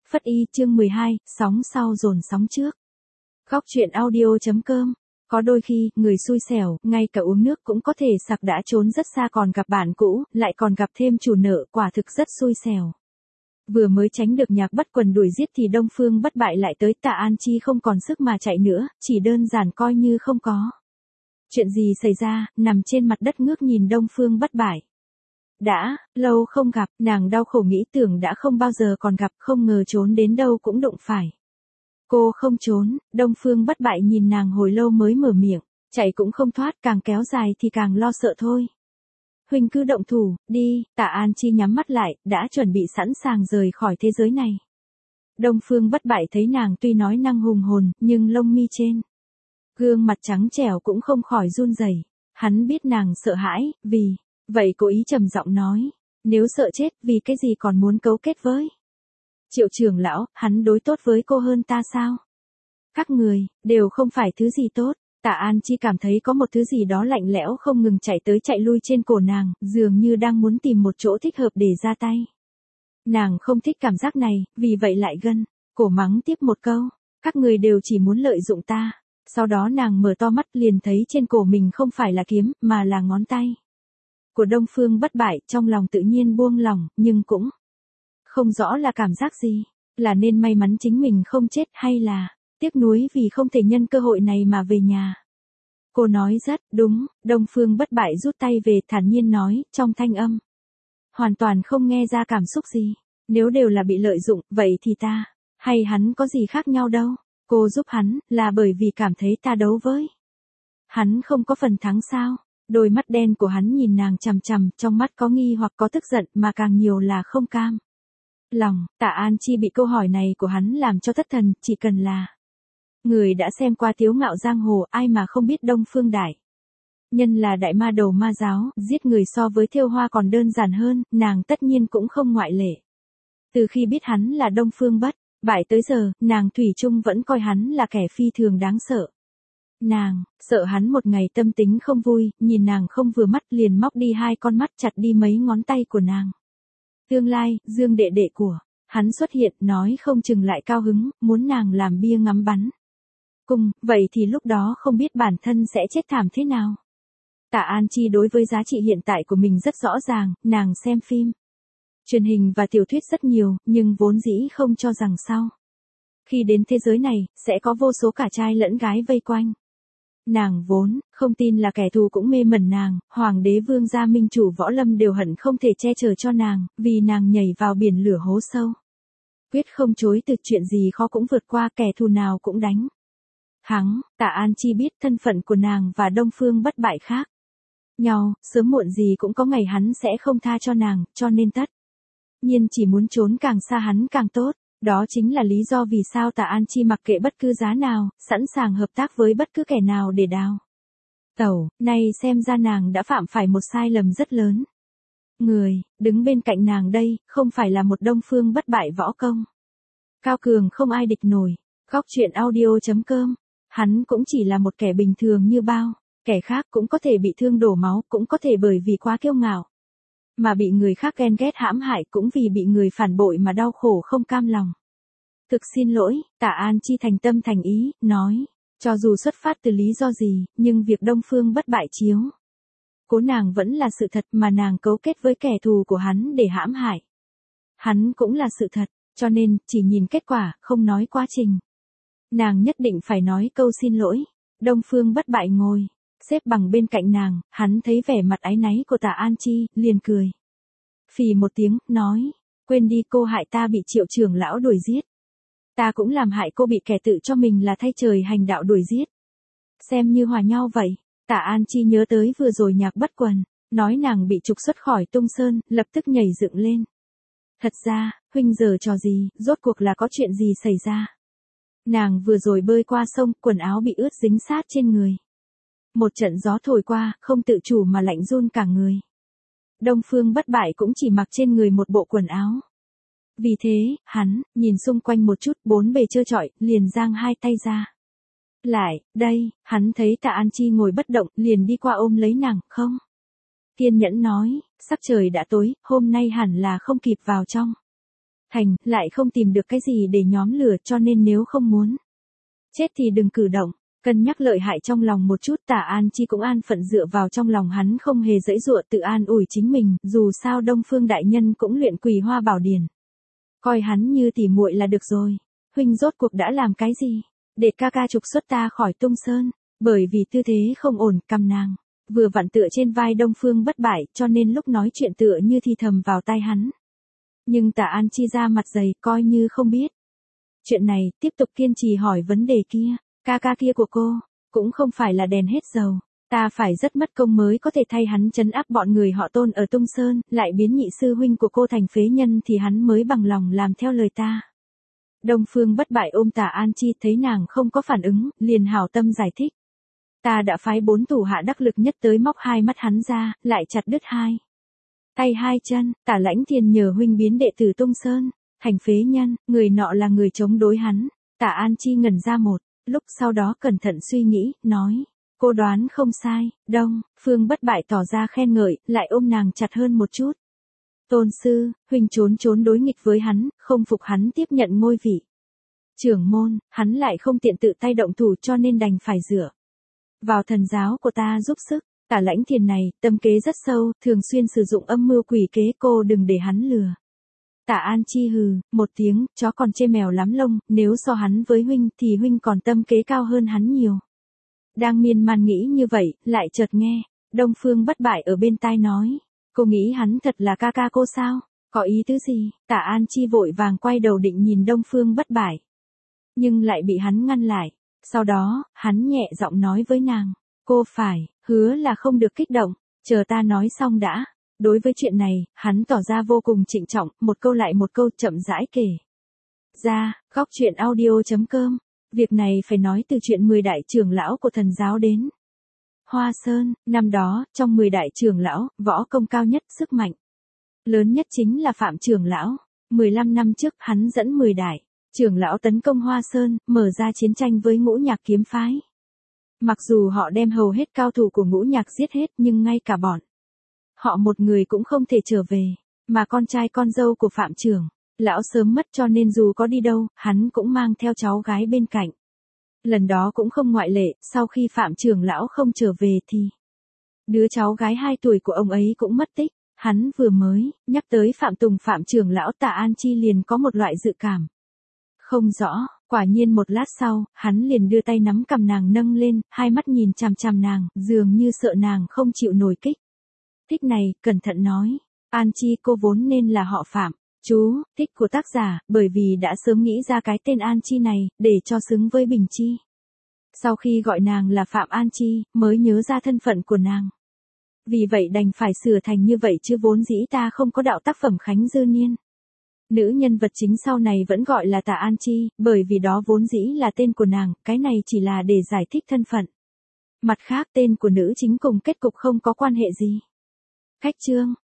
Phất Y chương 12, sóng sau dồn sóng trước. Góc truyện audio.com. Có đôi khi, người xui xẻo, ngay cả uống nước cũng có thể sặc đã trốn rất xa còn gặp bạn cũ, lại còn gặp thêm chủ nợ, quả thực rất xui xẻo. Vừa mới tránh được Nhạc Bất Quần đuổi giết thì Đông Phương Bất Bại lại tới, Tạ An Chi không còn sức mà chạy nữa, chỉ đơn giản coi như không có. Chuyện gì xảy ra, nằm trên mặt đất ngước nhìn Đông Phương Bất Bại. Đã lâu không gặp, nàng đau khổ nghĩ tưởng đã không bao giờ còn gặp, không ngờ trốn đến đâu cũng đụng phải. Cô không trốn, Đông Phương Bất Bại nhìn nàng hồi lâu mới mở miệng, chạy cũng không thoát, càng kéo dài thì càng lo sợ thôi. Huynh cứ động thủ, đi, Tạ An Chi nhắm mắt lại, đã chuẩn bị sẵn sàng rời khỏi thế giới này. Đông Phương Bất Bại thấy nàng tuy nói năng hùng hồn, nhưng lông mi trên gương mặt trắng trẻo cũng không khỏi run rẩy. Hắn biết nàng sợ hãi, vì vậy cố ý trầm giọng nói, nếu sợ chết, vì cái gì còn muốn cấu kết với Triệu trưởng lão, hắn đối tốt với cô hơn ta sao? Các người, đều không phải thứ gì tốt. Tạ An Chi cảm thấy có một thứ gì đó lạnh lẽo không ngừng chạy tới chạy lui trên cổ nàng, dường như đang muốn tìm một chỗ thích hợp để ra tay. Nàng không thích cảm giác này, vì vậy lại gân cổ mắng tiếp một câu, các người đều chỉ muốn lợi dụng ta. Sau đó nàng mở to mắt liền thấy trên cổ mình không phải là kiếm, mà là ngón tay của Đông Phương Bất Bại, trong lòng tự nhiên buông lỏng, nhưng cũng không rõ là cảm giác gì, là nên may mắn chính mình không chết hay là tiếc nuối vì không thể nhân cơ hội này mà về nhà. Cô nói rất đúng, Đông Phương Bất Bại rút tay về, thản nhiên nói, trong thanh âm hoàn toàn không nghe ra cảm xúc gì. Nếu đều là bị lợi dụng, vậy thì ta hay hắn có gì khác nhau đâu. Cô giúp hắn, là bởi vì cảm thấy ta đấu với hắn không có phần thắng sao? Đôi mắt đen của hắn nhìn nàng chằm chằm, trong mắt có nghi hoặc có tức giận, mà càng nhiều là không cam lòng. Tạ An Chi bị câu hỏi này của hắn làm cho thất thần, chỉ cần là người đã xem qua Tiếu Ngạo Giang Hồ, ai mà không biết Đông Phương Đại Nhân là đại ma đầu ma giáo, giết người so với thêu hoa còn đơn giản hơn, nàng tất nhiên cũng không ngoại lệ. Từ khi biết hắn là Đông Phương Bất Bại tới giờ, nàng thủy chung vẫn coi hắn là kẻ phi thường đáng sợ. Nàng sợ hắn một ngày tâm tính không vui, nhìn nàng không vừa mắt liền móc đi hai con mắt, chặt đi mấy ngón tay của nàng. Tương lai, Dương đệ đệ của hắn xuất hiện, nói không chừng lại cao hứng, muốn nàng làm bia ngắm bắn cung, vậy thì lúc đó không biết bản thân sẽ chết thảm thế nào. Tạ An Chi đối với giá trị hiện tại của mình rất rõ ràng, nàng xem phim truyền hình và tiểu thuyết rất nhiều, nhưng vốn dĩ không cho rằng sau khi đến thế giới này, sẽ có vô số cả trai lẫn gái vây quanh. Nàng vốn không tin là kẻ thù cũng mê mẩn nàng, hoàng đế vương gia minh chủ võ lâm đều hận không thể che chở cho nàng, vì nàng nhảy vào biển lửa hố sâu. Quyết không chối từ, chuyện gì khó cũng vượt qua, kẻ thù nào cũng đánh thắng. Tạ An Chi biết thân phận của nàng và Đông Phương Bất Bại khác nhau, sớm muộn gì cũng có ngày hắn sẽ không tha cho nàng, cho nên tất nhiên chỉ muốn trốn càng xa hắn càng tốt. Đó chính là lý do vì sao Tạ An Chi mặc kệ bất cứ giá nào, sẵn sàng hợp tác với bất cứ kẻ nào để đào tẩu. Nay xem ra nàng đã phạm phải một sai lầm rất lớn. Người đứng bên cạnh nàng đây, không phải là một Đông Phương Bất Bại võ công cao cường không ai địch nổi. Góc truyện audio.com. Hắn cũng chỉ là một kẻ bình thường như bao kẻ khác, cũng có thể bị thương đổ máu, cũng có thể bởi vì quá kiêu ngạo mà bị người khác ghen ghét hãm hại, cũng vì bị người phản bội mà đau khổ không cam lòng. Thực xin lỗi, Tạ An Chi thành tâm thành ý, nói, cho dù xuất phát từ lý do gì, nhưng việc Đông Phương Bất Bại chiếu cố nàng vẫn là sự thật, mà nàng cấu kết với kẻ thù của hắn để hãm hại hắn cũng là sự thật, cho nên, chỉ nhìn kết quả, không nói quá trình. Nàng nhất định phải nói câu xin lỗi. Đông Phương Bất Bại ngồi xếp bằng bên cạnh nàng, hắn thấy vẻ mặt áy náy của Tạ An Chi, liền cười phì một tiếng, nói, quên đi, cô hại ta bị Triệu trưởng lão đuổi giết. Ta cũng làm hại cô bị kẻ tự cho mình là thay trời hành đạo đuổi giết. Xem như hòa nhau vậy. Tạ An Chi nhớ tới vừa rồi Nhạc Bất Quần nói nàng bị trục xuất khỏi Tung Sơn, lập tức nhảy dựng lên. Thật ra, huynh giờ trò gì, rốt cuộc là có chuyện gì xảy ra? Nàng vừa rồi bơi qua sông, quần áo bị ướt dính sát trên người. Một trận gió thổi qua, không tự chủ mà lạnh run cả người. Đông Phương Bất Bại cũng chỉ mặc trên người một bộ quần áo. Vì thế, hắn nhìn xung quanh một chút, bốn bề trơ trọi, liền giang hai tay ra. Lại, đây, hắn thấy Tạ An Chi ngồi bất động, liền đi qua ôm lấy nàng, không kiên nhẫn nói, sắc trời đã tối, hôm nay hẳn là không kịp vào trong thành, lại không tìm được cái gì để nhóm lửa cho nên nếu không muốn chết thì đừng cử động. Cân nhắc lợi hại trong lòng một chút Tả An Chi cũng an phận dựa vào trong lòng hắn không hề giãy giụa tự an ủi chính mình, dù sao Đông Phương đại nhân cũng luyện Quỳ Hoa Bảo Điển. Coi hắn như tỉ muội là được rồi. Huynh rốt cuộc đã làm cái gì? Để ca ca trục xuất ta khỏi Tung Sơn, bởi vì tư thế không ổn, cầm nàng vừa vặn tựa trên vai Đông Phương Bất Bại, cho nên lúc nói chuyện tựa như thì thầm vào tai hắn. Nhưng Tả An Chi ra mặt dày, coi như không biết chuyện này, tiếp tục kiên trì hỏi vấn đề kia. Ca ca kia của cô, cũng không phải là đèn hết dầu. Ta phải rất mất công mới có thể thay hắn trấn áp bọn người họ Tôn ở Tung Sơn, lại biến nhị sư huynh của cô thành phế nhân thì hắn mới bằng lòng làm theo lời ta. Đông Phương Bất Bại ôm Tả An Chi thấy nàng không có phản ứng, liền hảo tâm giải thích. Ta đã phái 4 thủ hạ đắc lực nhất tới móc hai mắt hắn ra, lại chặt đứt hai tay hai chân, Tả Lãnh Thiền nhờ huynh biến đệ tử Tung Sơn thành phế nhân, người nọ là người chống đối hắn. Tả An Chi ngẩn ra một lúc, sau đó cẩn thận suy nghĩ, nói, cô đoán không sai. Đông Phương Bất Bại tỏ ra khen ngợi, lại ôm nàng chặt hơn một chút. Tôn sư, huynh trốn đối nghịch với hắn, không phục hắn tiếp nhận ngôi vị trưởng môn, hắn lại không tiện tự tay động thủ cho nên đành phải dựa vào thần giáo của ta giúp sức. Tả Lãnh Thiền này, tâm kế rất sâu, thường xuyên sử dụng âm mưu quỷ kế, cô đừng để hắn lừa. Tả An Chi hừ một tiếng, chó còn chê mèo lắm lông, nếu so hắn với huynh thì huynh còn tâm kế cao hơn hắn nhiều. Đang miên man nghĩ như vậy, lại chợt nghe Đông Phương Bất Bại ở bên tai nói, cô nghĩ hắn thật là ca ca cô sao? Có ý tứ gì? Tả An Chi vội vàng quay đầu định nhìn Đông Phương Bất Bại, nhưng lại bị hắn ngăn lại. Sau đó, hắn nhẹ giọng nói với nàng, cô phải hứa là không được kích động, chờ ta nói xong đã. Đối với chuyện này, hắn tỏ ra vô cùng trịnh trọng, một câu lại một câu chậm rãi kể ra. Góc truyện audio.com. Việc này phải nói từ chuyện 10 đại trưởng lão của thần giáo đến Hoa Sơn. Năm đó, trong 10 đại trưởng lão, võ công cao nhất, sức mạnh lớn nhất chính là Phạm trưởng lão. 15 năm trước, hắn dẫn 10 đại trưởng lão tấn công Hoa Sơn, mở ra chiến tranh với Ngũ Nhạc kiếm phái. Mặc dù họ đem hầu hết cao thủ của Ngũ Nhạc giết hết, nhưng ngay cả bọn họ một người cũng không thể trở về, mà con trai con dâu của Phạm trưởng lão sớm mất cho nên dù có đi đâu, hắn cũng mang theo cháu gái bên cạnh. Lần đó cũng không ngoại lệ, sau khi Phạm trưởng lão không trở về thì đứa cháu gái 2 tuổi của ông ấy cũng mất tích. Hắn vừa mới nhắc tới Phạm Tùng Phạm trưởng lão, Tả An Chi liền có một loại dự cảm không rõ. Quả nhiên một lát sau, hắn liền đưa tay nắm cằm nàng nâng lên, hai mắt nhìn chằm chằm nàng, dường như sợ nàng không chịu nổi kích thích này, cẩn thận nói, An Chi cô vốn nên là họ Phạm. Chú thích của tác giả, bởi vì đã sớm nghĩ ra cái tên An Chi này, để cho xứng với Bình Chi. Sau khi gọi nàng là Phạm An Chi, mới nhớ ra thân phận của nàng. Vì vậy đành phải sửa thành như vậy chứ vốn dĩ ta không có đạo tác phẩm Khánh Dư Niên. Nữ nhân vật chính sau này vẫn gọi là Tả An Chi, bởi vì đó vốn dĩ là tên của nàng, cái này chỉ là để giải thích thân phận. Mặt khác tên của nữ chính cùng kết cục không có quan hệ gì. Khách chương.